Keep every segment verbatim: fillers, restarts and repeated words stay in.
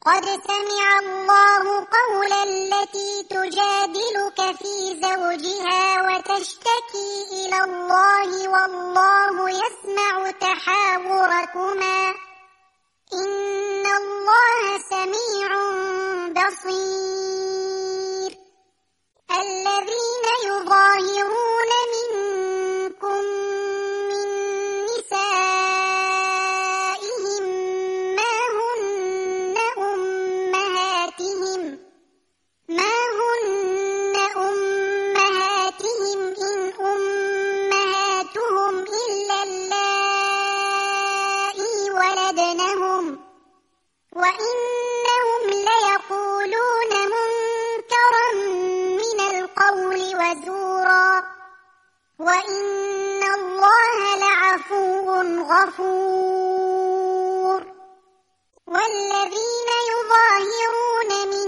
قد سمع الله قول التي تجادلك في زوجها وتشتكي إلى الله والله يسمع تحاوركما إن الله سميع بصير. الذين يظاهرون منكم من نسائهم ما هن أمهاتهم ما هن أمهاتهم إن أمهاتهم إلا اللائي ولدنهم وإنهم ليقولون منكرا من القول وزورا وإن الله لعفو غفور. والذين يظاهرون من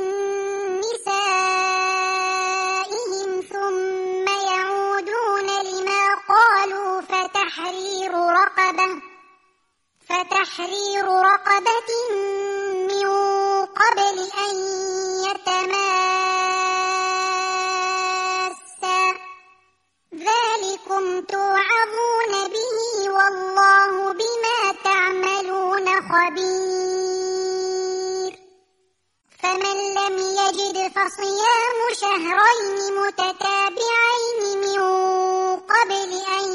نسائهم ثم يعودون لما قالوا فتحرير رقبة فتحرير رقبة من قبل أن يتماسا ذلكم توعظون به والله بما تعملون خبير. فمن لم يجد فصيام شهرين متتابعين من قبل أن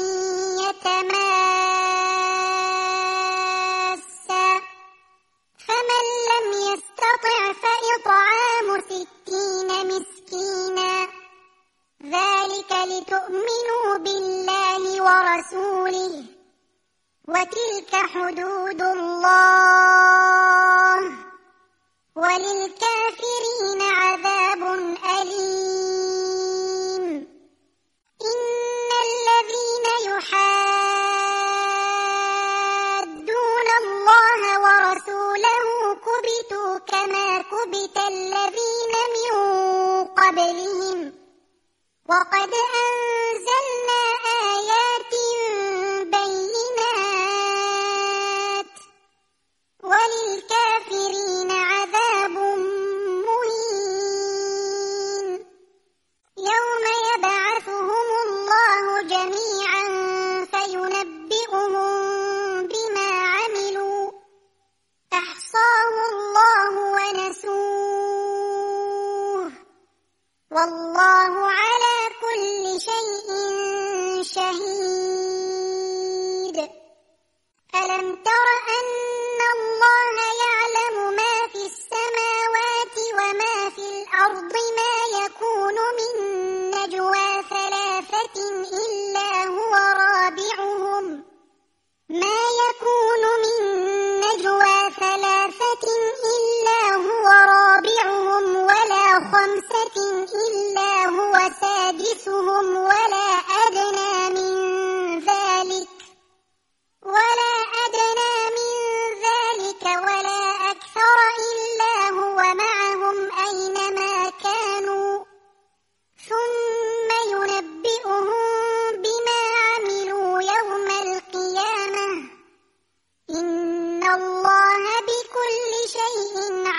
يتماسا فمن لم يستطع فإطعام ستين مسكينا ذلك لتؤمنوا بالله ورسوله وتلك حدود الله وللكافرين عذاب أليم. إن الذين يحادون الله ورسوله كبتوا كما كبت الذين من قبلهم وقد أنزلنا آيات بينات وللكافرين عذاب مهين. يوم يبعثهم الله جميعا فينبئهم بما عملوا أحصاه الله ونسوه والله على كل شيء شهيد. ألم تر أن الله يعلم ما في السماوات وما في الأرض ما يكون من نجوى ثلاثة إلا هو رابعهم ما يكون من نجوى ثلاثة إلا هو رابعهم ولا خمسة إلا هو سادسهم ولا أدنى من ذلك ولا أدنى من ذلك ولا أكثر إلا هو معهم أينما كانوا ثم ينبئهم بما عملوا يوم القيامة إن الله بكل شيء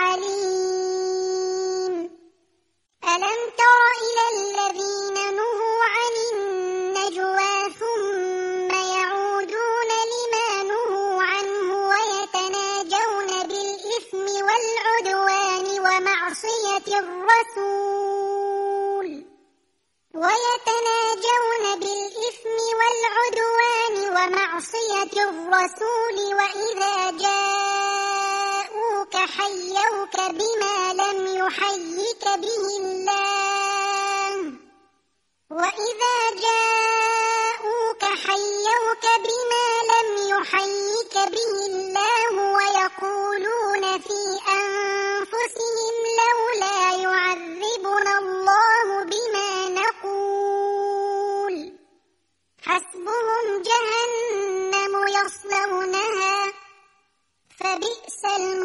عليم. ألم تر إلى الذين نهوا عن النجوى ثم يعودون لما نهوا عنه ويتناجون بالإثم والعدوان ومعصية الرسول ويتناجون بالإثم والعدوان ومعصية الرسول وإذا جاءوك حيوك بما لم يحيك به الله وإذا جاءوك حيوك بما لم يحيك به الله ويقولون في أنفسهم لولا يعذبنا الله بما نقول حسبهم جهنم يصلونها فبئس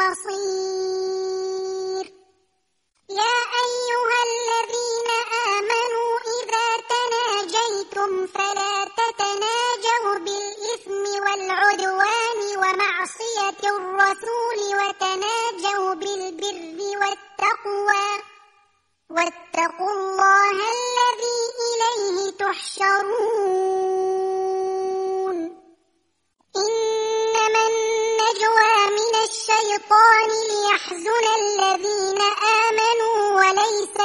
المصير. يا أيها الذين آمنوا إذا تناجيتم فلا تتناجوا بالإثم والعدوان ومعصية الرسول التقوى واتقوا الله الذي إليه تحشرون إنما النجوى من الشيطان ليحزن الذين آمنوا وليس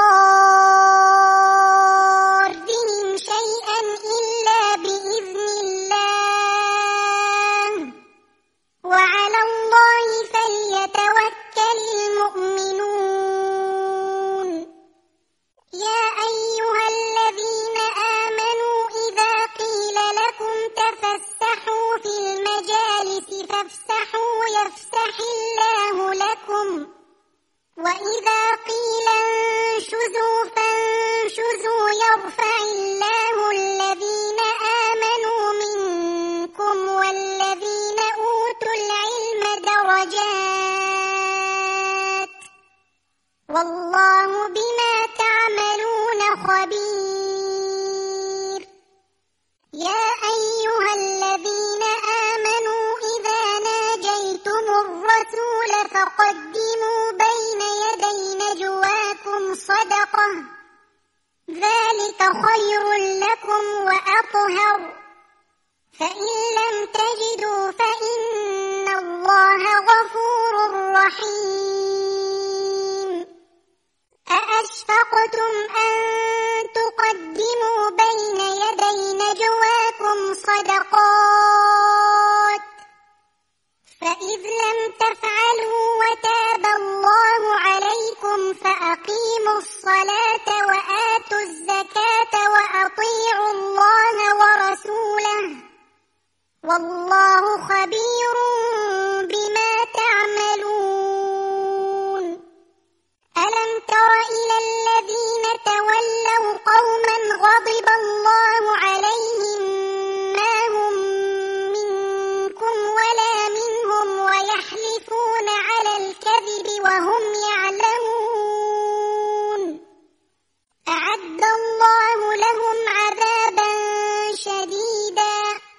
بضارهم شيئا إلا بإذن الله وعلى الله فليتوكل المؤمنون يا أيها الذين آمنوا إذا قيل لكم تفسحوا في المجالس فافسحوا يفسح الله لكم وإذا قيل انشزوا فانشزوا يرفع الله الذين آمنوا منكم والذين أوتوا العلم درجات والله بما تعملون خبير يا أيها الذين آمنوا إذا ناجيتم الرسول فقدموا بين يدي نجواكم صدقة ذلك خير لكم وأطهر فإن لم تجدوا فإن الله غفور رحيم أأشفقتم أن تقدموا بين يدي نجواكم صدقات فإذ لم تفعلوا وتاب الله عليكم فأقيموا الصلاة وآتوا الزكاة وأطيعوا الله ورسوله والله خبير بما تعملون ألم تر إلى الذين تولوا قوما غضب الله عليهم ما هم منكم ولا منهم ويحلفون على الكذب وهم يعلمون أعد الله لهم عذابا شديدا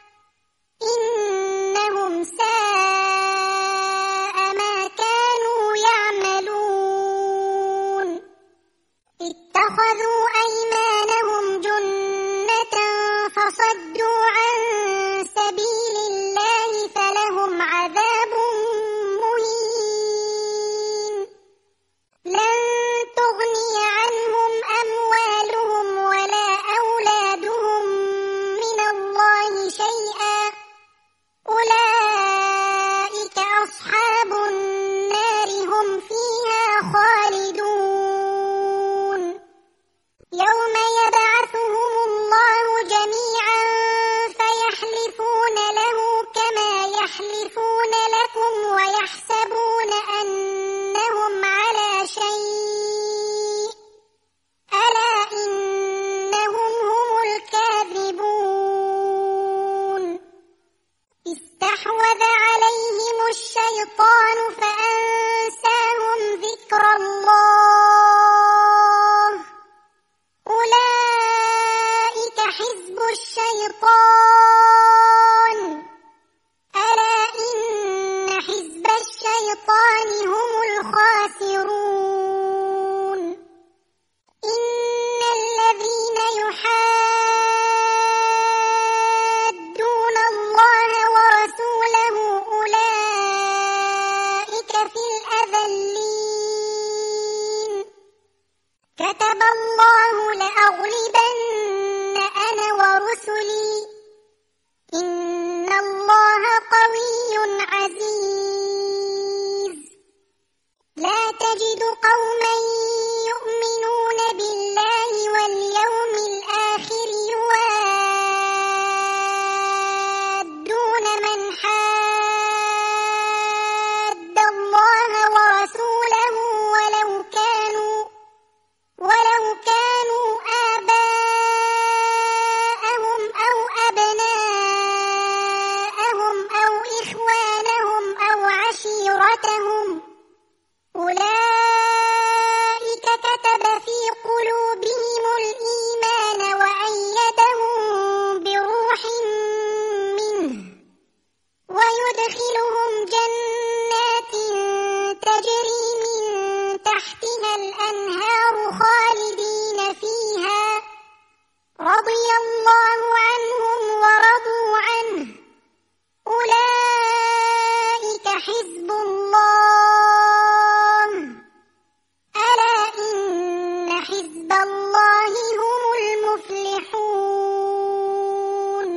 إنهم ساء ما كانوا يعملون اتخذوا أيمانهم جنة فصدوا عن سبيل الله فلهم عذاب مهين لن تغني عنهم أموالهم ولا أولادهم من الله شيئا أولئك أصحاب النار هم فيها خالدون يوم يبعثهم الله جميعا فيحلفون له كما يحلفون لكم ويحسبون أنهم على شيء ألا إنهم هم الكاذبون استحوذ عليهم الشيطان فأنساهم ذكر الله أولئك حزب الشيطان ألا إن حزب الشيطان هم الخاسرون إن الذين يحادون الله ورسوله أولئك في الأذلين كتب الله لأغلبن أنا ورسلي إن الله قوي عزيز لا تجد قوما يؤمنون بالله واليوم الآخر يوادون من حاد الله ورسوله ولو كانوا ولو كانوا آباءهم أو أبناءهم أو إخوانهم أو عشيرتهم أولئك تحتها الأنهار خالدين فيها رضي الله عنهم ورضوا عنه أولئك حزب الله ألا إن حزب الله هم المفلحون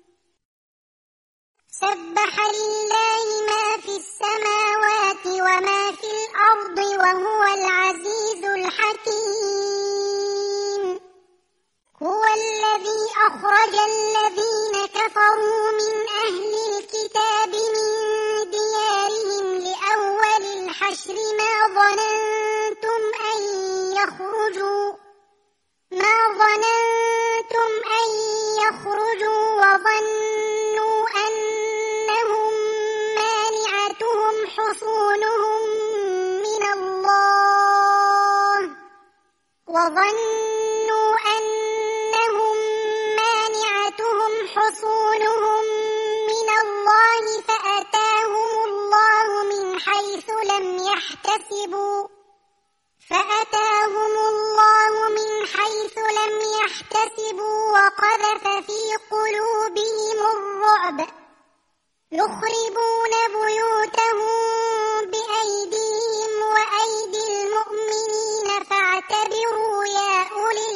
سبح لله ما في السماوات وما في الأرض وهو العزيز الحكيم هو الذي أخرج الذين كفروا من أهل الكتاب من ديارهم لأول الحشر ما ظننتم أن يخرجوا ما ظننتم أن يخرجوا وظنوا أنهم مانعتهم حصونهم من الله وظنوا أنهم مانعتهم حصونهم من الله فأتاهم الله من حيث لم يحتسبوا فأتاهم الله من حيث لم يحتسبوا وقذف في قلوبهم الرعب يخربون بيوتهم بأيديهم وأيدي المؤمنين فاعتبروا يا أولي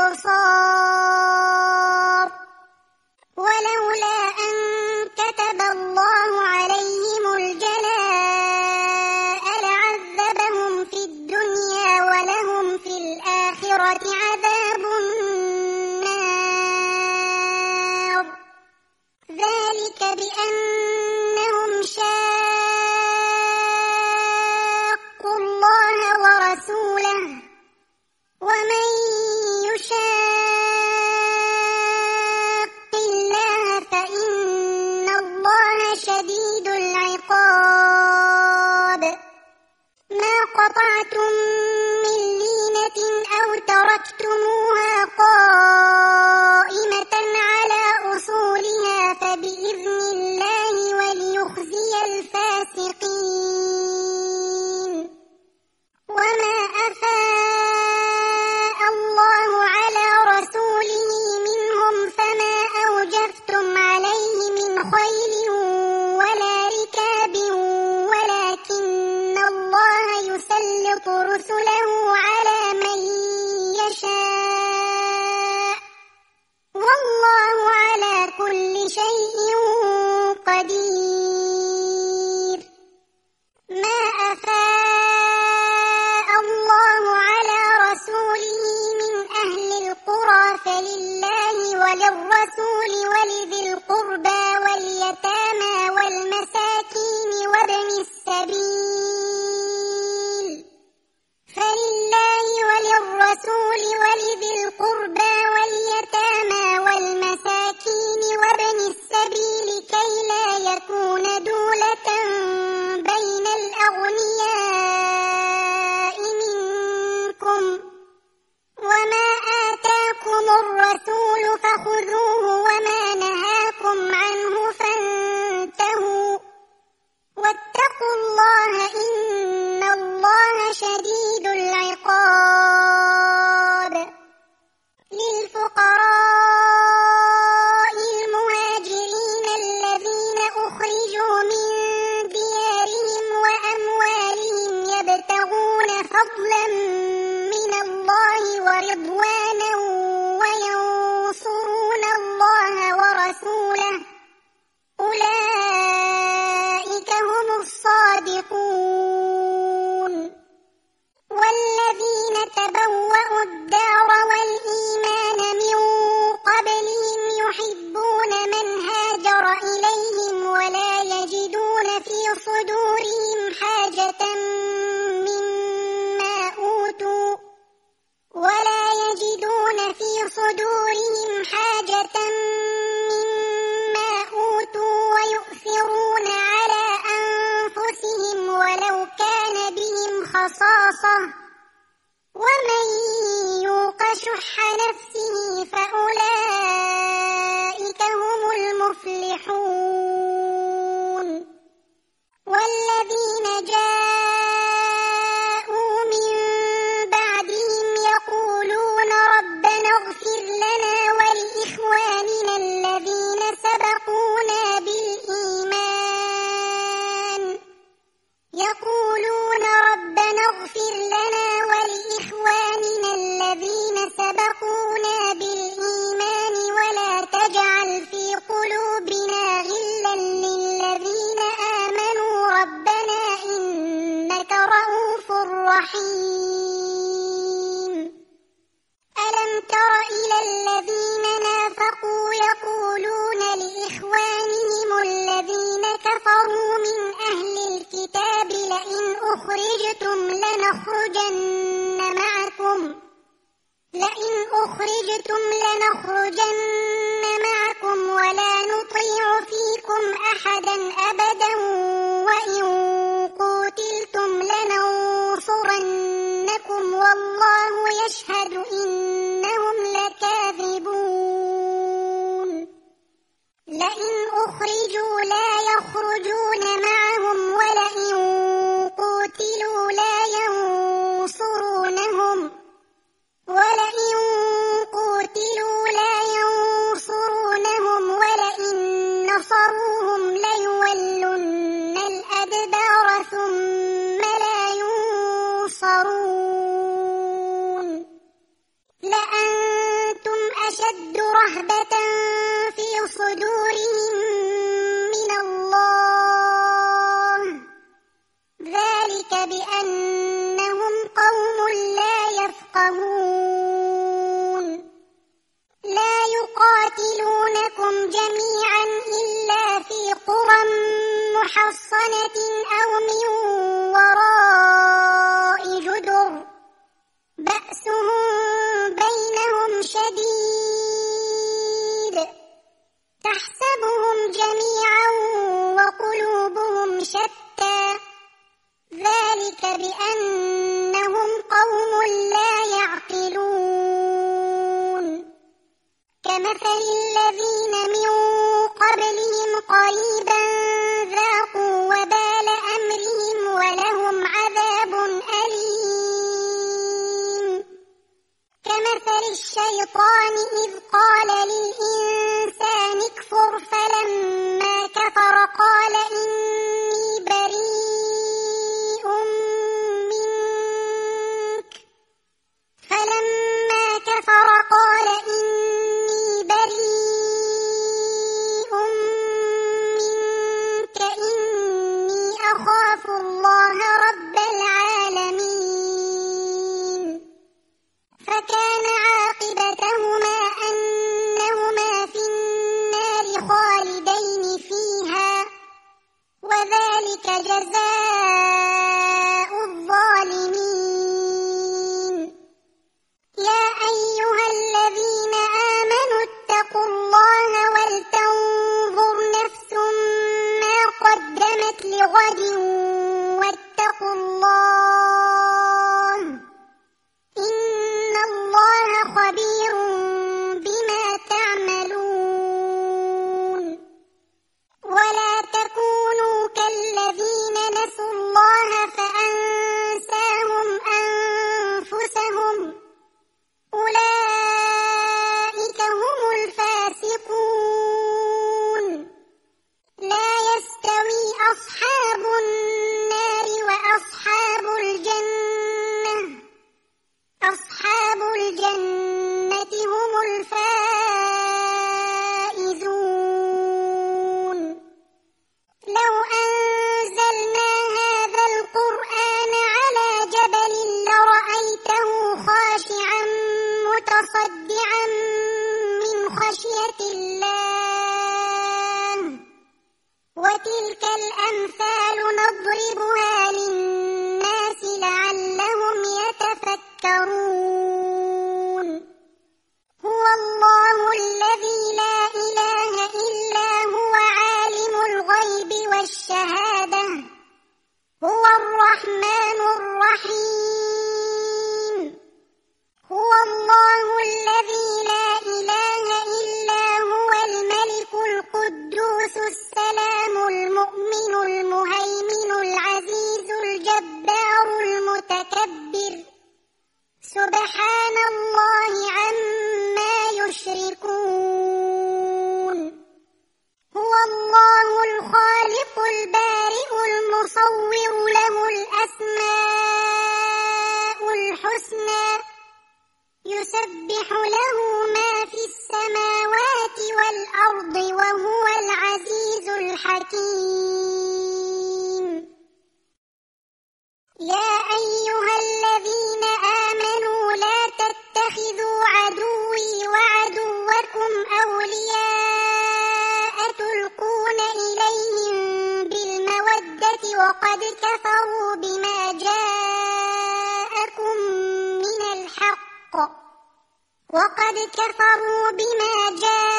الأبصار ولولا أن كتب الله عليهم الجلاء لعذبهم في الدنيا ولهم في الآخرة عذاب النار ذلك بأنهم شاقوا الله ورسوله ومن يشاق الله فإن الله شديد العقاب ما قطعتم من لينة أو تركتموها قائمة على أصولها فبإذن الله وليخزي الفاسقين وما أفاء الله على رسوله منهم فما أوجفتم عليه من خيل ولا ركاب ولكن الله يسلط رسله على من يشاء والله على كل شيء قدير ما أفاء الله على رسوله من أهل القرى فلله وللرسول ولذي القربى واليتامى والمساكين وابن السبيل فلله وللرسول ولذي القربى واليتامى والمساكين وابن السبيل كي لا يكون دولة بين الأغنياء منكم وما آتاكم الرسول فخذوه وما نهاكم عنه فانتهوا واتقوا الله إن الله شديد العقاب للفقراء المهاجرين الذين أخرجوا من ديارهم وأموالهم يبتغون فضلا من الله ورضوانا وينصرون الله ورسوله أولئك هم الصادقون والذين تبوأوا الدار والإيمان من قبلهم يحبون من هاجر إليهم ولا يجدون في صدورهم حاجة مما أوتوا ولا يجدون في صدورهم حاجة مما أوتوا ويؤثرون على أنفسهم ولو كان بهم خصاصة ومن يوق شح نفسه فأولئك هم المفلحون والذين جاءوا من رحيم ألم تر إلى الذين نافقوا يقولون لإخوانهم الذين كفروا من أهل الكتاب لئن أخرجتم لنخرجن معكم لئن أخرجتم لنخرجن معكم ولا نطيع فيكم أحدا أبدا وإن قتلتم لننصرنكم والله يشهد إنهم لكاذبون لئن أخرجوا لا يخرجون معهم ولئن قتلوا لا ينصرونهم ولئن قتلوا لا ينصرونهم ولئن نصروهم ليولن الأدبار ثم لا ينصرون لأنتم أشد رهبة في صدورهم من الله ذلك بأنهم قوم لا يفقهون لا يقاتلونكم جميعا إلا في قرى محصنة أو من وراء جدر بأسهم بينهم شديد تحسبهم جميعا وقلوبهم شتى ذلك بأنهم قوم لا يعقلون كمثل الذين من قبلهم قريبا ذاقوا وبال أمرهم ولهم عذاب أليم كمثل الشيطان إذ قال للإنسان اكفر فلما كفر قال إني بريء منك فلما كفر قال إني بريء منك إني أخاف الله رب العالمين فكان عاقبتهما أنهما في النار خالدين فيها وذلك جزاء الظالمين يا أيها الذين آمنوا اتقوا الله ولتنظر نفس ما قدمت لغد واتقوا الله إن الله خبير بما تعملون ولا تكونوا كالذين نسوا الله فأنساهم أنفسهم أولئك هم الفاسقون لا يستوي أصحاب النار وأصحاب الجنة أصحاب الجنة هم الفائزون لو أنزلنا هذا القرآن على جبل لرأيته خاشعا متصدعا من خشية الله وتلك الأمثال نضربها للناس لعلهم يتفكرون هو الله الذي لا إله إلا هو عالم الغيب والشهادة هو الرحمن الرحيم هو الله الذي لا إله إلا هو الملك القدوس السلام المؤمن المهيمن العزيز الجبار المتكبر سبحان الله عما يشركون هو الله الخالق البارئ المصور له الأسماء الحسنى يسبح له ما في السماوات والأرض وهو العزيز الحكيم يا أيها وقد كفروا بما جاءكم من الحق وقد كفروا بما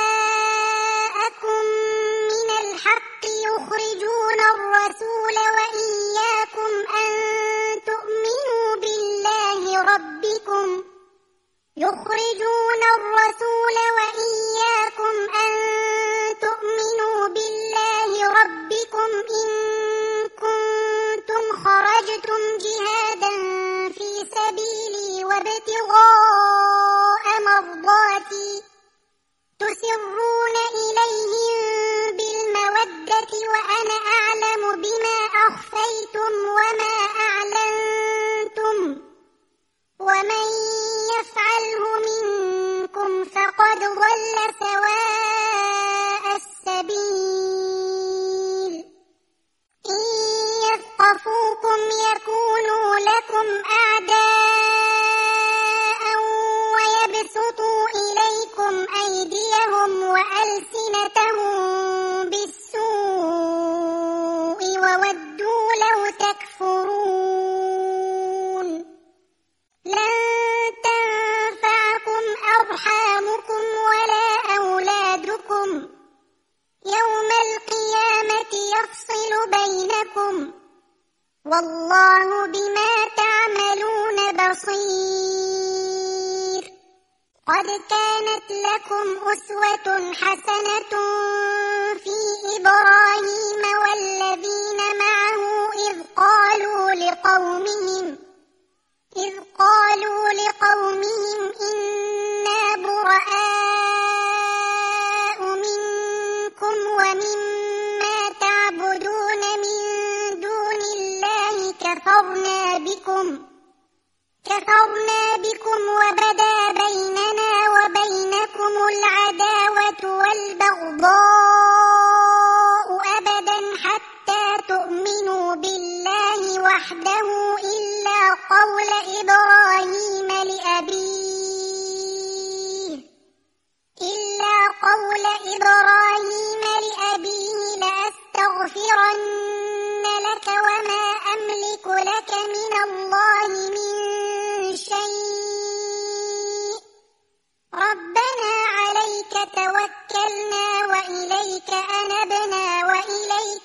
جاءكم من الحق يخرجون الرسول وإياكم أن تؤمنوا بالله ربكم يخرجون الرسول وإياكم أن تؤمنوا بالله ربكم إن كنتم خرجتم جهادا في سبيلي وابتغاء مرضاتي تسرون إليهم بالمودة وأنا أعلم بما أخفيتم وما أعلنتم ومن يفعله منكم فقد ضل سواء السبيل إن يثقفوكم يكونوا لكم أعداء ويبسطوا إليكم أيديهم وألسنتهم بالسوء وودوا لو تكفرون لن تنفعكم أرحامكم ولا أولادكم يوم القيامة يفصل بينكم والله بما تعملون بصير قد كانت لكم أسوة حسنة في إبراهيم والذين معه إذ قالوا لقومهم إذ قالوا لقومهم إنا براء منكم ومما تعبدون من دون الله كفرنا بكم كفرنا بكم وبدا بيننا وبينكم العداوة والبغضاء أبدا حتى تؤمنوا بالله وحده إلا قول إبراهيم لأبيه إلا قول إبراهيم لأبيه لأستغفرن لك وما أملك لك من الله من شيء ربنا عليك توكلنا وإليك أنبنا وإليك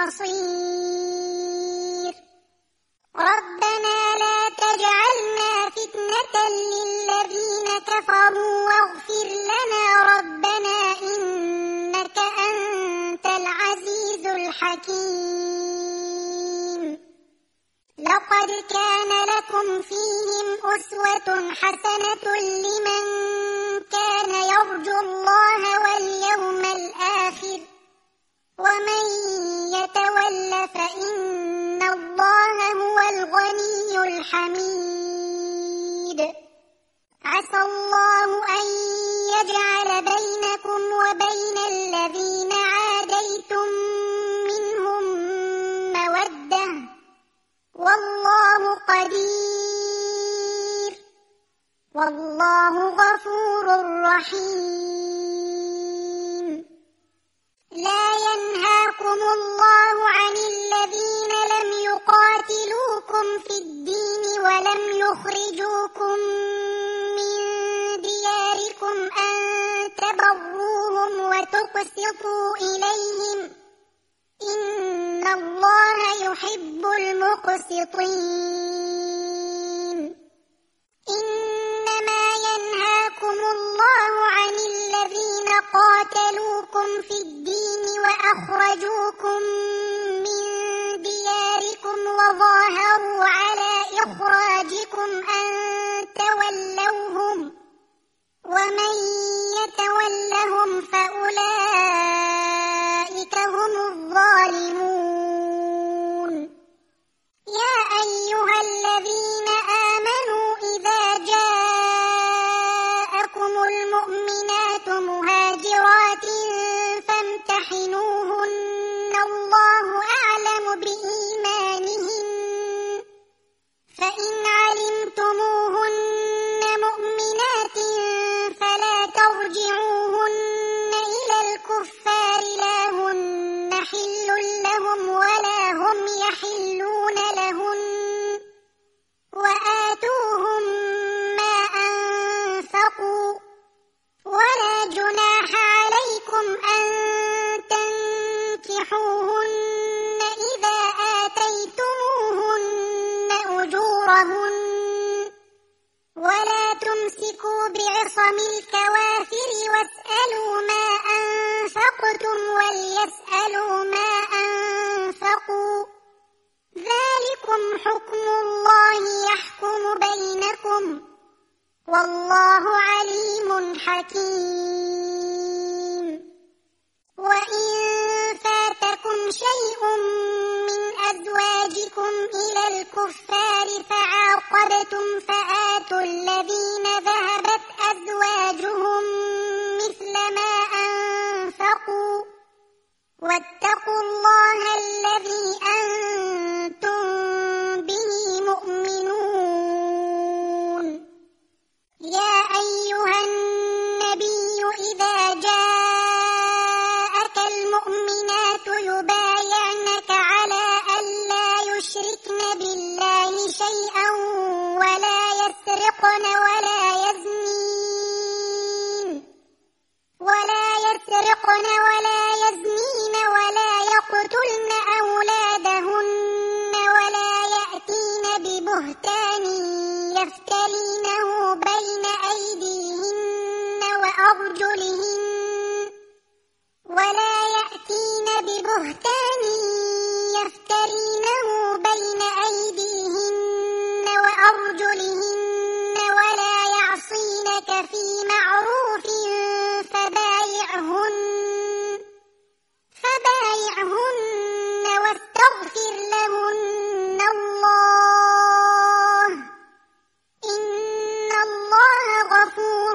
المصير ربنا لا تجعلنا فتنة للذين كفروا واغفر لنا ربنا إنك أنت العزيز الحكيم لقد كان لكم فيهم أسوة حسنة لمن كان يرجو الله واليوم الآخر ومن يتول فإن الله هو الغني الحميد عسى الله أن يجعل بينكم وبين الذين عاديتم منهم مودة والله قدير والله غفور رحيم لا ينهاكم الله عن الذين لم يقاتلوكم في الدين ولم يخرجوكم من دياركم أن تبروهم وتقسطوا إليهم إن الله يحب المقسطين إنما ينهاكم الله عن الذين قاتلوكم في الدين وأخرجوكم من دياركم وظاهروا على إخراجكم أن تولوهم ومن يتولهم فأولئك هم الظالمون يا أيها الذين آمنوا إذا جاءكم المؤمنات مهاجرات فامتحنوهن الله أعلم بإيمانهن فإن علمتموهن مؤمنات فلا فامسكوا بعصم الكوافر واسألوا ما أنفقتم وليسألوا ما أنفقوا ذلكم حكم الله يحكم بينكم والله عليم حكيم. وإن فاتكم شيء من أزواجكم إلى الكفار فعاقبتم فآتوا الذين ذهبت أزواجهم مثل ما أنفقوا واتقوا الله الذي أنتم به مؤمنون. يا أيها النبي إذا جاءك المؤمنات يبايعنك على ألا يشركن بالله شيئا ولا يسرقن ولا يزنين ولا يسرقن ولا يزنين ولا يقتلن أولادهن ولا يأتين ببهتان يفترينه بين أيديهن وأرجلهن ولا يأتين ببهتان يفترينه بين أيديهن وأرجلهن ولا يعصينك في معروف فبايعهن فبايعهن واستغفر لهن الله إن الله غفور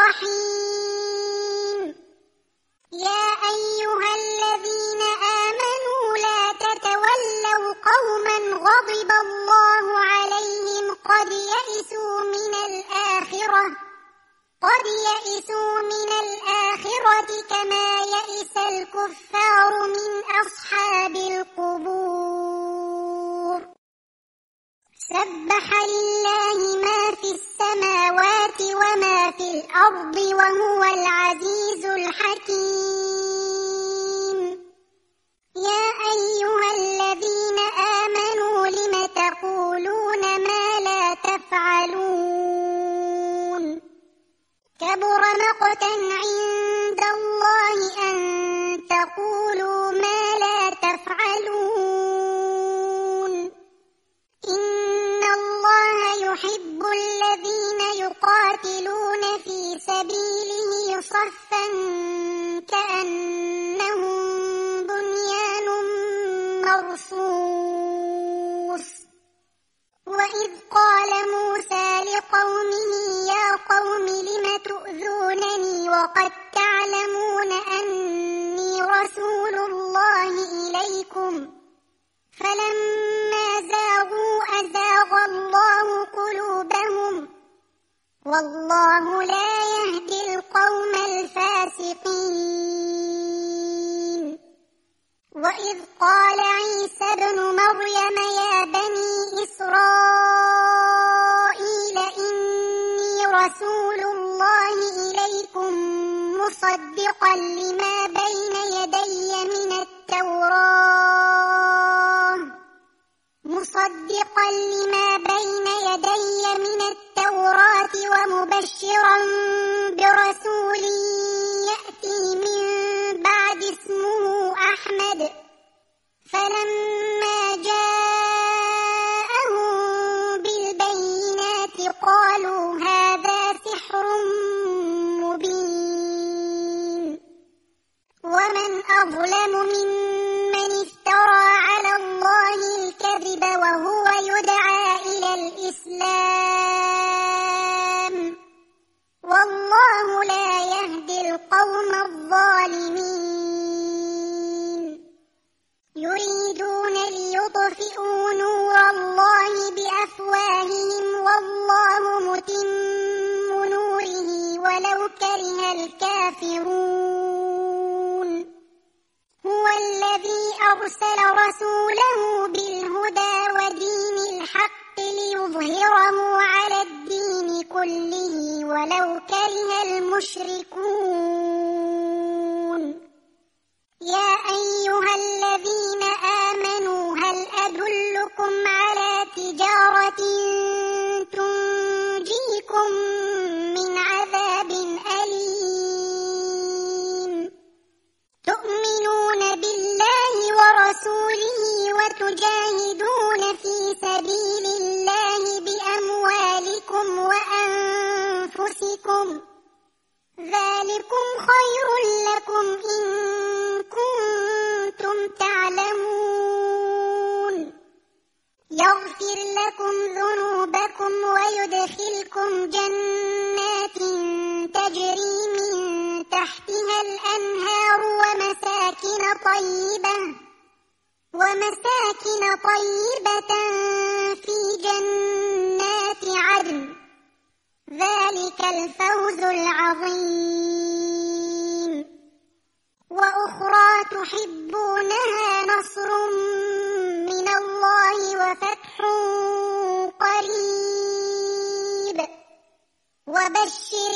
رحيم. يا أيها الذين آمنوا لا تتولوا قوما غضب الله عليهم قد يئسوا من الآخرة قد يئسوا من الآخرة كما يئس الكفار من أصحاب القبور. سبح لله ما في السماوات وما في الأرض وهو العزيز الحكيم. يا أيها الذين آمنوا لم تقولون ما لا تفعلون كبر مقتا عند الله أن تقولوا ما لا تفعلون. إن الله يحب الذين يقاتلون في سبيله صفا كأنهم بنيان مرصوص. وإذ قال موسى لقومه يا قوم لم تؤذونني وقد تعلمون أني رسول الله إليكم فلما زاغوا أزاغ الله قلوبهم والله لا يهدي القوم الفاسقين. وإذ قال عيسى ابن مريم يا بني إسرائيل إني رسول الله إليكم مصدقا لما بين يدي من التوراة مصدقا لما بين يدي من التوراة ومبشرا برسول يأتي من بعد اسمه أحمد فلما جاءهم بالبينات قالوا هذا سحر مبين. ومن أظلم ممن افترى على الله الكذب وهو يدعى إلى الإسلام والله لا يهدي القوم الظالمين. يريدون ليطفئوا نور الله بأفواههم والله متم نوره ولو كره الكافرون. هو الذي أرسل رسوله بالهدى ودين الحق ليظهره على الدين كله ولو كره المشركون. يا أيها الذين آمنوا هل أدلكم على تجارة تنجيكم وتجاهدون في سبيل الله بأموالكم وأنفسكم ذلكم خير لكم إن كنتم تعلمون يغفر لكم ذنوبكم ويدخلكم جنات تجري من تحتها الأنهار ومساكن طيبة ومساكن طيبة في جنات عدن ذلك الفوز العظيم وأخرى تحبونها نصر من الله وفتح قريب وبشر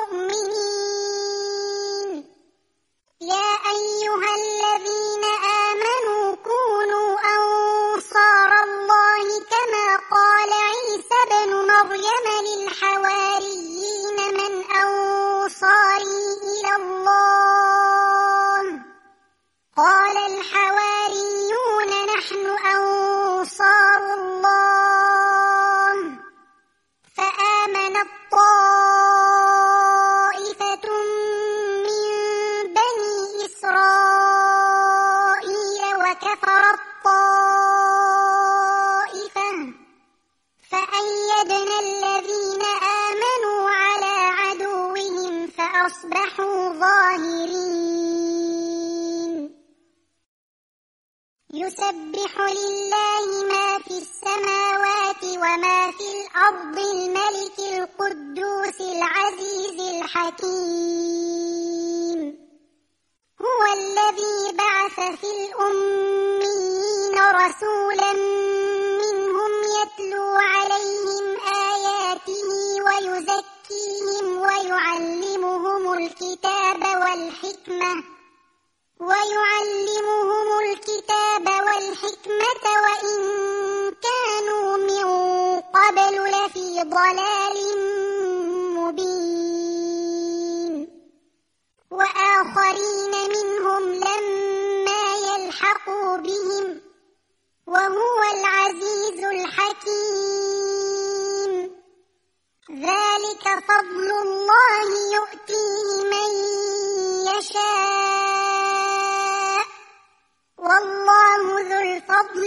المؤمنين يا أيها الذين آمنوا كونوا أنصار الله كما قال عيسى بن مريم للحواريين من أنصاري إلى الله قال الحواريون نحن أنصار الله فآمنت طائفة من بني إسرائيل وكفرت طائفة فأيدنا الذين آمنوا على عدوهم فأصبحوا ظاهرين يسبح لله ما في السماوات وما في الأرض الملك القدوس العزيز الحكيم هو الذي بعث في الأميين رسولا منهم يتلو عليهم آياته ويزكيهم ويعلمهم الكتاب والحكمة ويعلمهم الكتاب والحكمة وإن كانوا من قبل لفي ضلال مبين وآخرين منهم لما يلحقوا بهم وهو العزيز الحكيم ذلك فضل الله يؤتيه من يشاء والله ذو الفضل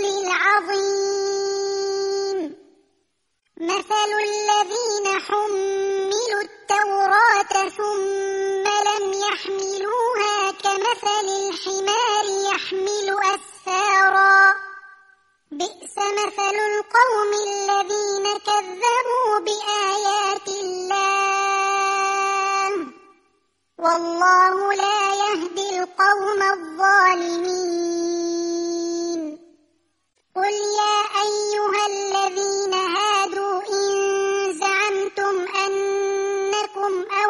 العظيم مثل الذين حملوا التوراة ثم لم يحملوها كمثل الحمار يحمل أسفارا بئس مثل القوم الذين كذبوا بآيات الله والله لا يهدي القوم الظالمين قل يا أيها الذين هادوا إن زعمتم أنكم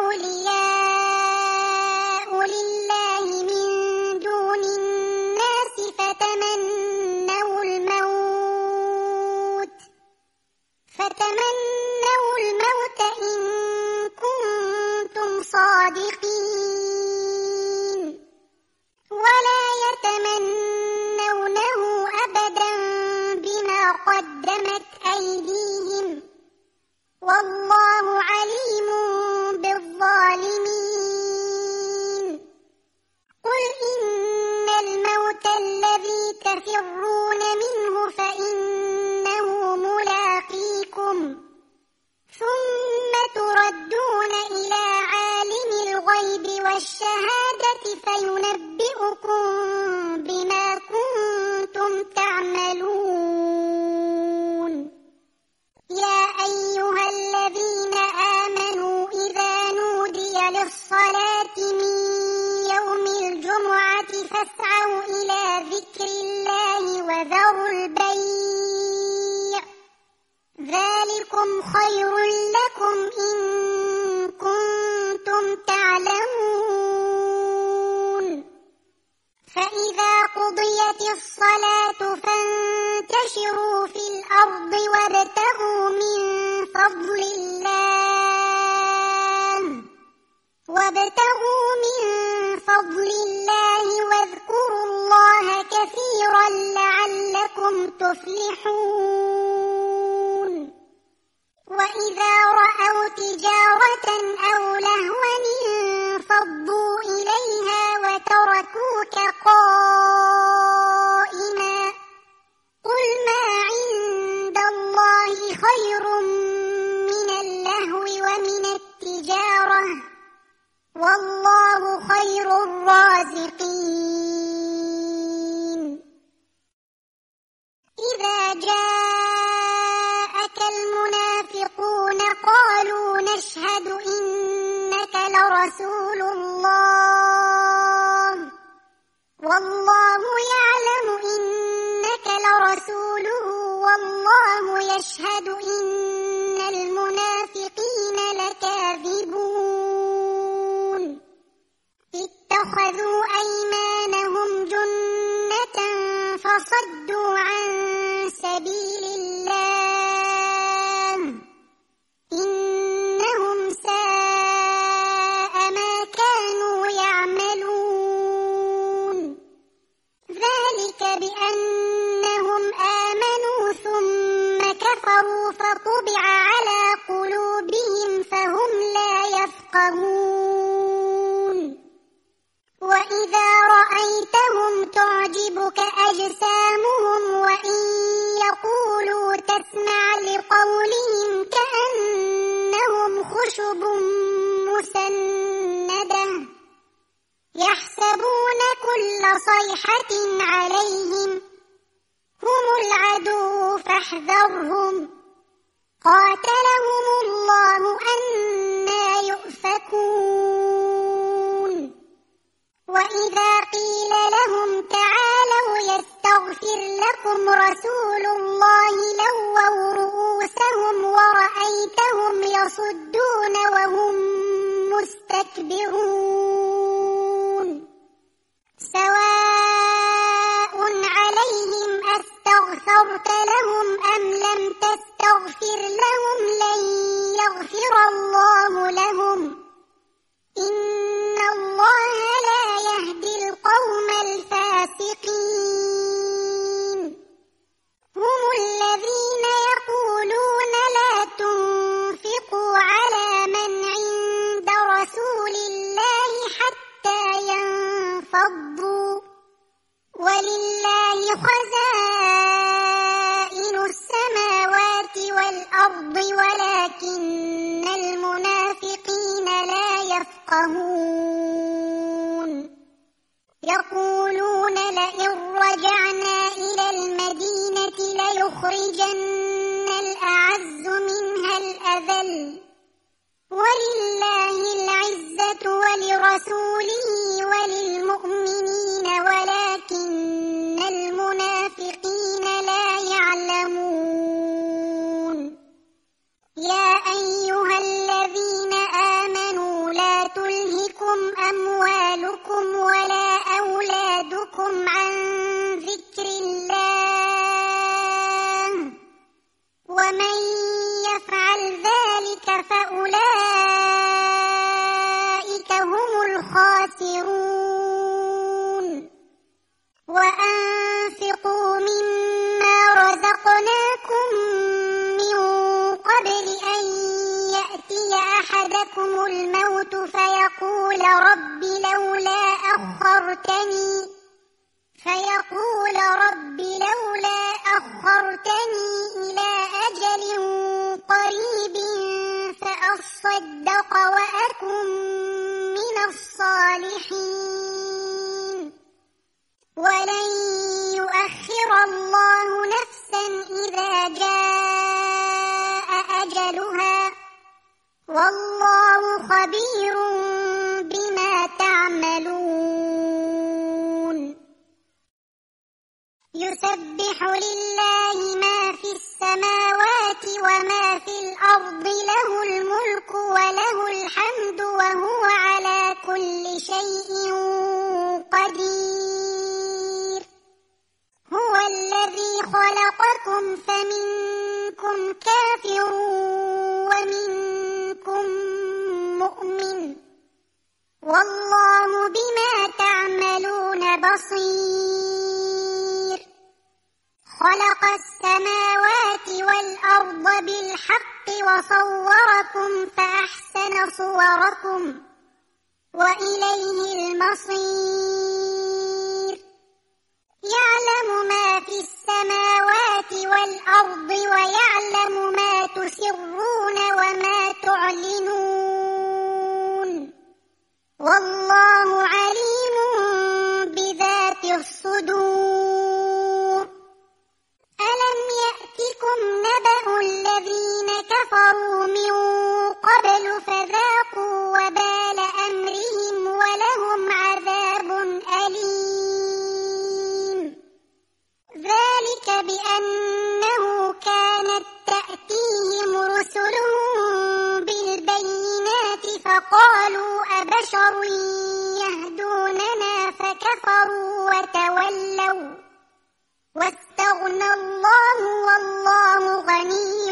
أولياء لله من دون الناس فتمنوا الموت فتمنوا الموت إن كنتم صادقين ولا يتمنونه أبدا بما قدمت أيديهم والله عليم بالظالمين قل إن الموت الذي تفرون منه فإنه ملاقيكم ثم تردون إلى عالم الغيب والشهادة فينبئكم بما كنتم تعملون يا أيها الذين آمنوا إذا نودي للصلاة من يوم الجمعة فاسعوا إلى ذكر الله وذروا البيع ذلكم خير لكم إن كنتم تعلمون فإذا قضيت الصلاة فانتشروا في الأرض وابتغوا من فضل الله وابتغوا من فضل الله واذكروا الله كثيرا لعلكم تفلحون وإذا رأوا تجارة أو لهوا انفضوا إليها وتركوك قائما قل ما عند الله خير من اللهو ومن التجارة والله خير الرازقين إذا جاءك المنافقون قالوا نشهد إنك لرسول الله والله يعلم إنك لرسوله والله يشهد إن المنافقين لكاذبون اتخذوا أيمانهم جنة فصدوا عن سبيل الله إنهم ساء ما كانوا يعملون ذلك بأنهم آمنوا ثم كفروا فطبع على قلوبهم فهم لا يفقهون وإذا رأيتهم تعجبك أجسامهم وإن يقولوا تسمع لقولهم كأنهم خشب مسندة يحسبون كل صيحة عليهم هم العدو فاحذرهم قاتلهم الله أنى يؤفكون وإذا قيل لهم تعالوا يستغفر لكم رسول الله لووا رؤوسهم ورأيتهم يصدون وهم مستكبرون سواء عليهم أستغفرت لهم أم لم تستغفر لهم لن يغفر الله لهم إن الله لا يهدي القوم الفاسقين هم الذين يقولون لا تنفقوا على من عند رسول الله حتى ينفضوا ولله خزائن السماوات والأرض ولكن المنافقين لا يفقهون يقولون لئن رجعنا إلى المدينة ليخرجن الأعز منها الأذل ولله العزة ولرسوله وللمؤمنين ولكن المنافقين لا يعلمون يا أيها الذين آمنوا لا تلهكم أموالكم ولا أولادكم عن ذكر الله ومن يفعل ذلك فأولئك هم الخاسرون وأنفقوا مما رزقناكم من قبل أن يأتي أحدكم الموت فيقول رب لولا أخرتني فيقول رب لولا أخرتني إلى أجل قريب فأصدق وأكن من الصالحين ولن يؤخر الله نفسا إذا جاء أجلها والله خبير بما تعملون يسبح لله ما في السماوات وما في الأرض له الملك وله الحمد وهو على كل شيء قدير هو الذي خلقكم فمنكم كافر ومنكم مؤمن والله بما تعملون بصير خلق وصوركم فأحسن صوركم وإليه المصير يعلم ما في السماوات والأرض ويعلم ما تسرون وما تعلنون والله عليم بذات الصدور ألم يأتكم نبأ الذين كفروا من قبل فذاقوا وبال أمرهم ولهم عذاب أليم ذلك بأنه كانت تأتيهم رسلهم بالبينات فقالوا أبشر يهدوننا فكفروا وتولوا واستغنى الله والله غني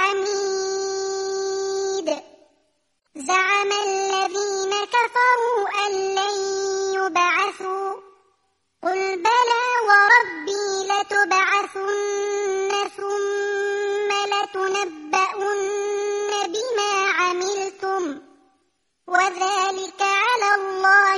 حميد زعم الذين كفروا أن لن يبعثوا قل بلى وربي لتبعثن ثم لتنبؤن بما عملتم وذلك على الله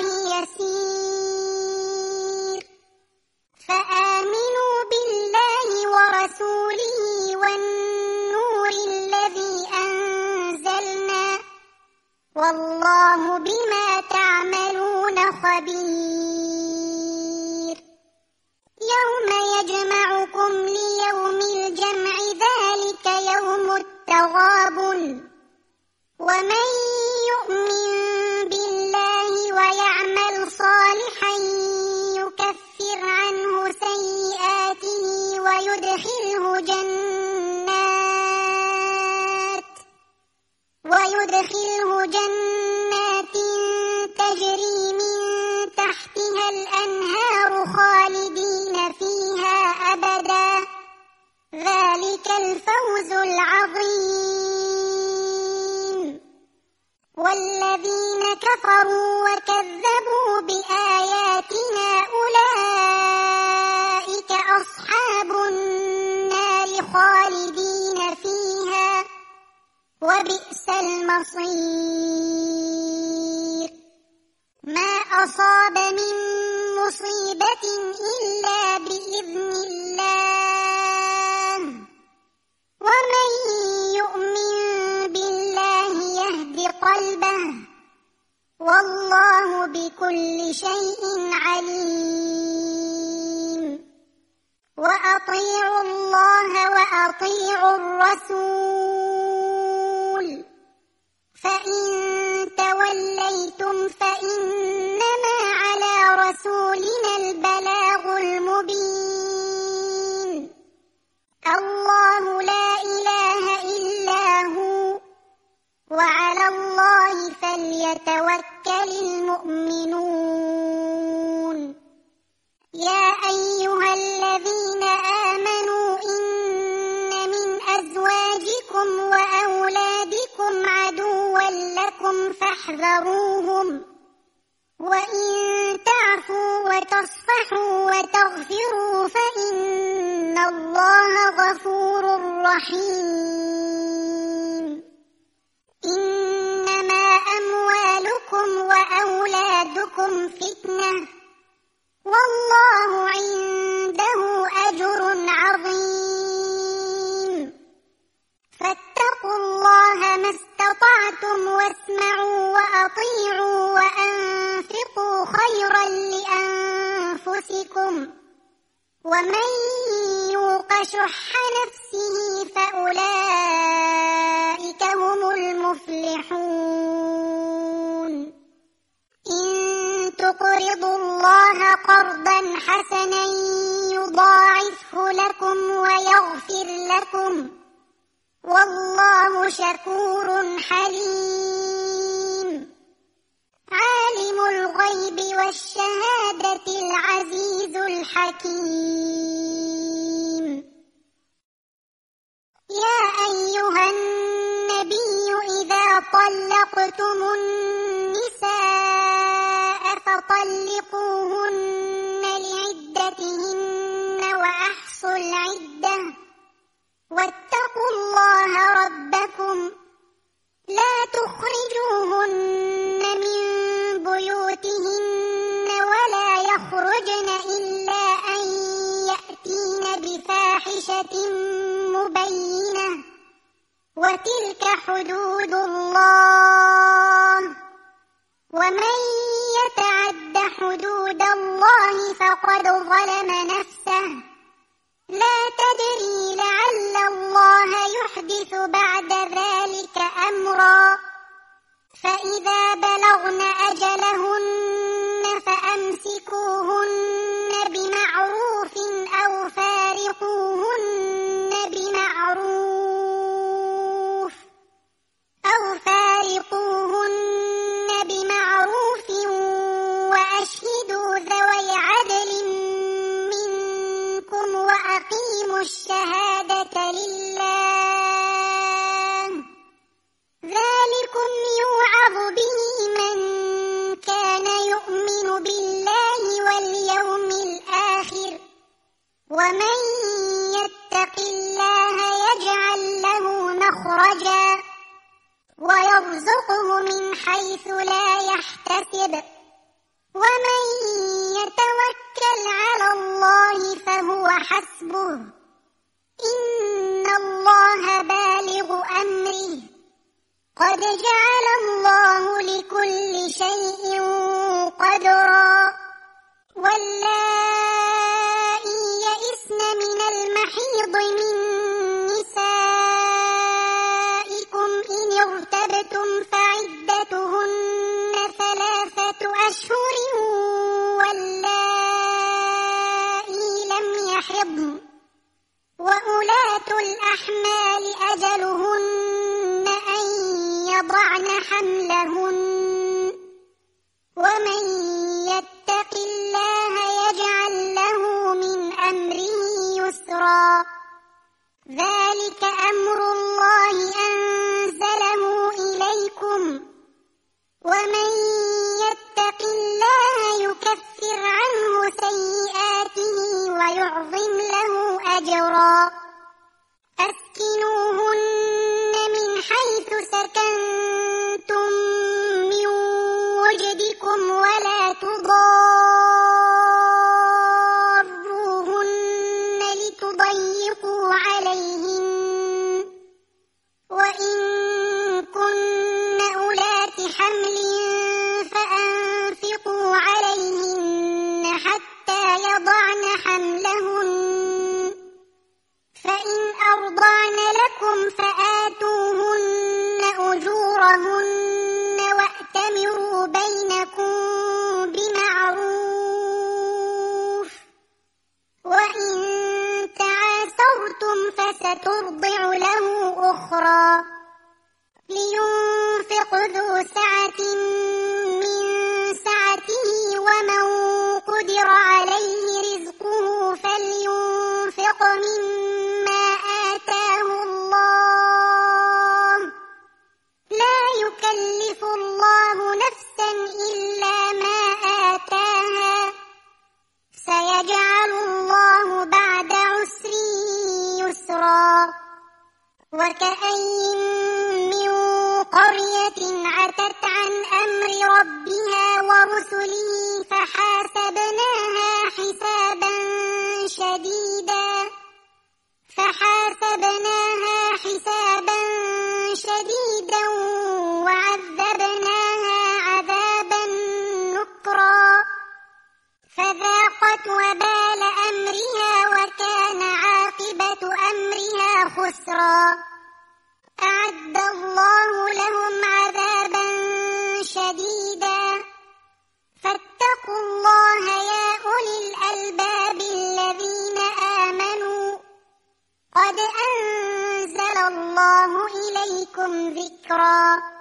يسير فآمنوا بالله ورسوله والنور الذي أنزلنا والله بما تعملون خبير يوم يجمعكم ليوم الجمع ذلك يوم التغابن ومن يؤمن بالله ويعمل صالحا يكفر عنه سيئاته ويدخله جنات ويدخله جنات تجري من تحتها الأنهار خالدين فيها أبدا ذلك الفوز العظيم والذين كفروا وكذبوا بآياتنا أولئك أصحاب النار خالدين فيها وبئس المصير ما أصاب من مصيبة إلا بإذن الله ومن يؤمن بالله يهد قلبه والله بكل شيء عليم وأطيعوا الله وأطيعوا الرسول فإن توليتم فإنما على رسولنا البلاغ المبين الله لا إله إلا هو وعلى الله فليتوكل المؤمنون يا أيها الذين آمنوا إن من أزواجكم وأولادكم عدوا لكم فاحذروهم وإن تعفوا وتصفحوا وتغفروا فإن الله غفور رحيم إنما أموالكم وأولادكم فتنة والله عنده أجر عظيم فاتقوا الله ما استطعتم واسمعوا وأطيعوا وأنفقوا خيرا لأنفسكم ومن يوق شح نفسه فأولئك هم المفلحون إن تقرضوا الله قرضا حسنا يضاعفه لكم ويغفر لكم والله شكور حليم عالم الغيب والشهادة العزيز الحكيم يا أيها النبي إذا طلقتم النساء فطلقوهن لعدتهن وأحصوا العدة واتقوا الله ربكم حدود الله ومن يتعد حدود الله فقد ظلم نفسه لا تدري لعل الله يحدث بعد ذلك أمرا فإذا بلغن أجلهن فأمسكوهن بمعروف أو فارقوهن بمعروف أو فارقوهن بمعروف وأشهدوا ذوي عدل منكم وأقيموا الشهادة لله ذلكم يوعظ به من كان يؤمن بالله واليوم الآخر ومن يتق الله يجعل له مخرجا ويرزقه من حيث لا يحتسب ومن يتوكل على الله فهو حسبه إن الله بالغ أمره قد جعل الله لكل شيء قدرا واللائي يئسن من المحيض من نسائكم إن ارتبتم فعدتهن ثلاثة أشهر واللائي لم يحضن وأولاة الأحمال أجلهن أن يضعن حملهن ومن يتق الله يجعل له من أمره يسرا ذلك أمر الله أنزله إليكم ومن يتق الله يكفر عنه سيئاته ويعظم له أجرا أسكنوهن من حيث سكنتم من وجدكم ولا تضاروهن لتضيقوا عليهن وإن كن أولات حمل فأنفقوا عليهن حتى يضعن حملهن فإن أرضعن لكم فآتوهن أجورهن وأتمروا بينكم بمعروف وإن تعاسرتم فسترضع له أخرى لينفق ذو سعة من سعته ومن قدر عليه رزقه فلينفق مما آتاه الله لا يكلف الله نفسا إلا ما آتاها سيجعل الله بعد عسر يسرا وكأين من قرية عتت عن أمر ربها ورسله فحاسبناها حسابا شديدا فحاسبناها حسابا شديدا وعذبناها عذابا نكرا فذاقت وبال أمرها وكان عاقبة أمرها خسرا أعد الله لهم عذابا شديدا فاتقوا الله يا أولي الألباب الذين آمنوا قد أنزل الله إليكم ذكرا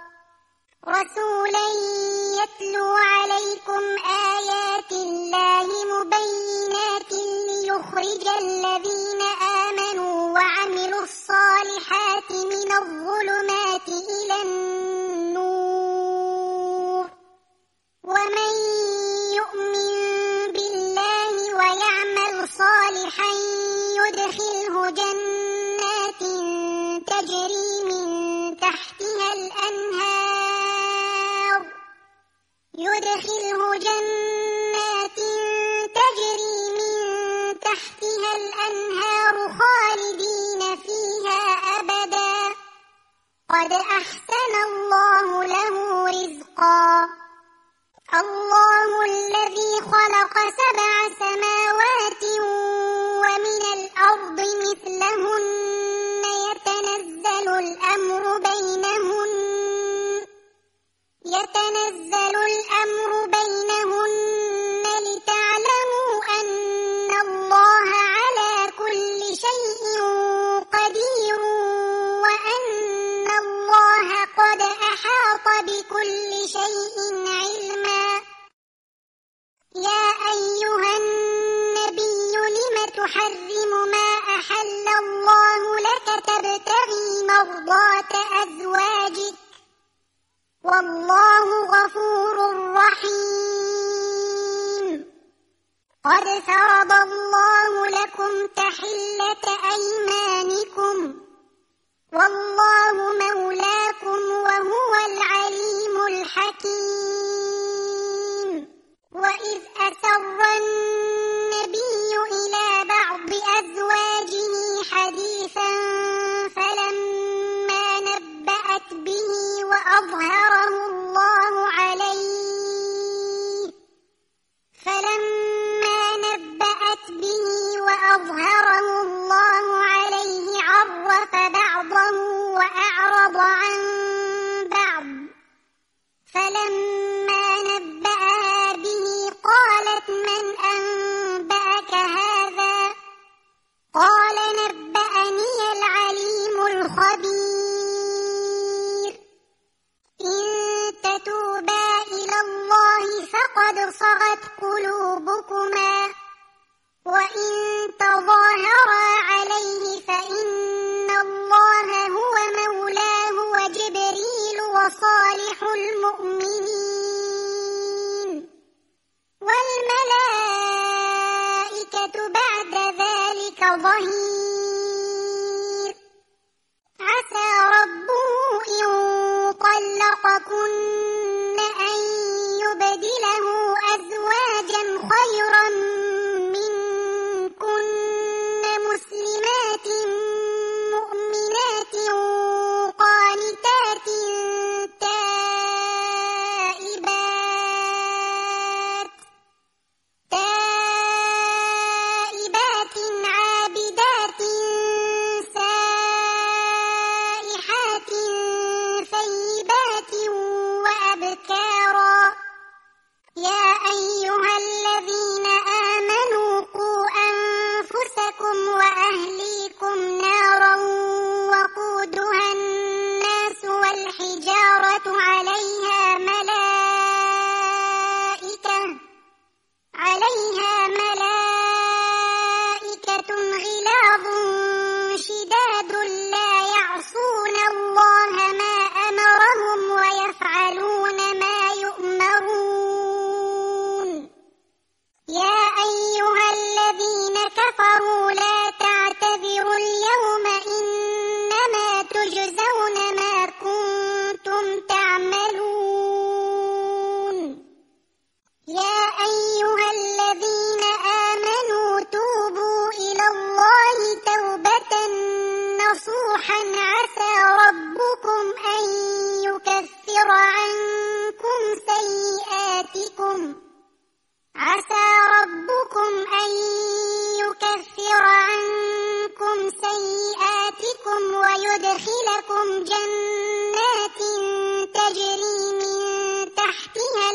رسولا يتلو عليكم آيات الله مبينات ليخرج الذين آمنوا وعملوا الصالحات من الظلمات إلى النور ومن يؤمن بالله ويعمل صالحا يدخله جنات تجري من تحتها الأنهار يدخله جنات تجري من تحتها الأنهار خالدين فيها أبدا قد أحسن الله له رزقا الله الذي خلق سبع سماوات ومن الأرض مثلهن يتنزل الأمر بينهن يتنزل الأمر بينهن لتعلموا أن الله على كل شيء قدير وأن الله قد أحاط بكل شيء علما يا أيها النبي لم تحرم ما أحل الله لك تبتغي مرضات أزواجك والله غفور رحيم قد فرض الله لكم تحلة أيمانكم والله مولاكم وهو العليم الحكيم وإذ أسر النبي إلى بعض أزواجه حديثا فلما نبأت به وأظهره الله عليه فلما نبأت به وأظهره الله عليه عرف بعضه وأعرض عن بعض فلما نبأها به قالت من أنبأك هذا قال نبأني العليم الخبير إن تتوبا إلى الله فقد صغت قلوبكما وإن تظاهرا عليه فإن الله هو مولاه وجبريل وصالح المؤمنين والملائكة بعد ذلك ظهير عسى ربه إن طلقكن أن يبدله أزواجا خيرا منكن مسلمات مؤمنات قانتات تائبات تائبات عابدات سائحات ثيبات وأبكارا يا أيها الذين آمنوا قوا أنفسكم وأهليكم نارا وقودها الناس والحجارة عليها ملائكة عليها ملائكة غلاظ شداد لا يعصون الله ما أمرهم ويفعلون ما يؤمرون يا أيها الذين كفروا لا تعتذروا اليوم إنما تجزون ما كنتم تعملون يا أيها الذين آمنوا توبوا إلى الله توبة نصوحا عسى ربكم أن يكفر عنكم سيئاتكم عسى ربكم أن يكفر عنكم سيئاتكم ويدخلكم جنات تجري من تحتها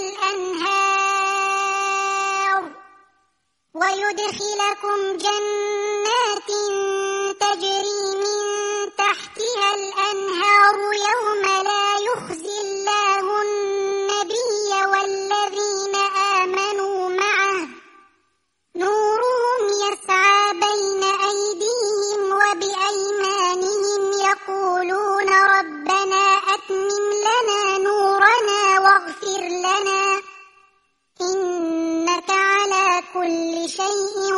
الأنهار ويدخلكم جنات تجري من تحتها الأنهار يوم لا يخزي الله النبي والذين آمنوا معه نورهم يسعى بين أيديهم وبأيمانهم يقولون ربنا أتمم لنا نورنا واغفر لنا إنك على كل شيء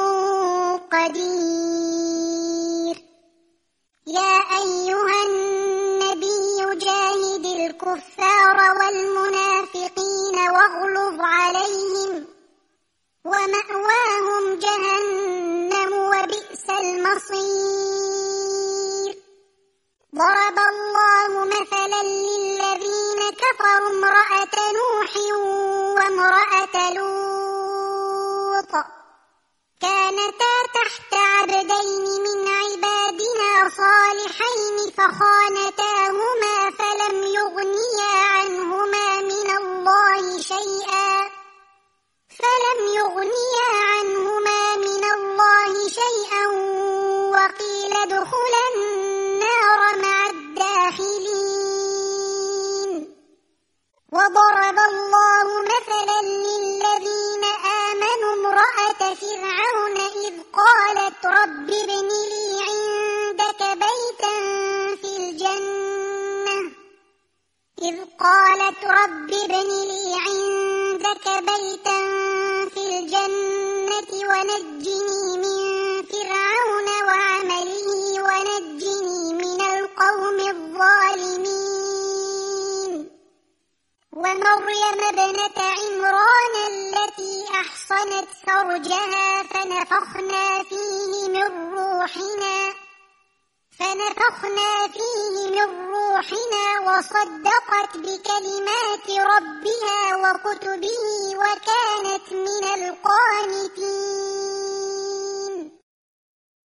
قدير يا أيها النبي جاهد الكفار والمنافقين واغلظ عليهم ومأواهم جهنم وبئس المصير ضرب الله مثلا للذين كفروا امرأة نوح وامرأة لوط كانتا تحت عبدين من عبادنا صالحين فخانتاهما فلم يغنيا عنهما من الله شيئا فلم يغنيا عنهما من الله شيئا وقيل ادخلا النار مع الداخلين. وضرب الله مثلا للذين آمنوا امرأة فرعون إذ قالت رب ابن لي عندك بيتا في الجنة إذ قالت رب ابن لي عندك بيتا في الجنة ونجني من فرعون وعمله ونجني من القوم الظالمين. ومريم ابنة عمران التي أحصنت فرجها فنفخنا فيه من روحنا فنفخنا فيه من روحنا وصدقت بكلمات ربها وكتبه وكانت من القانتين.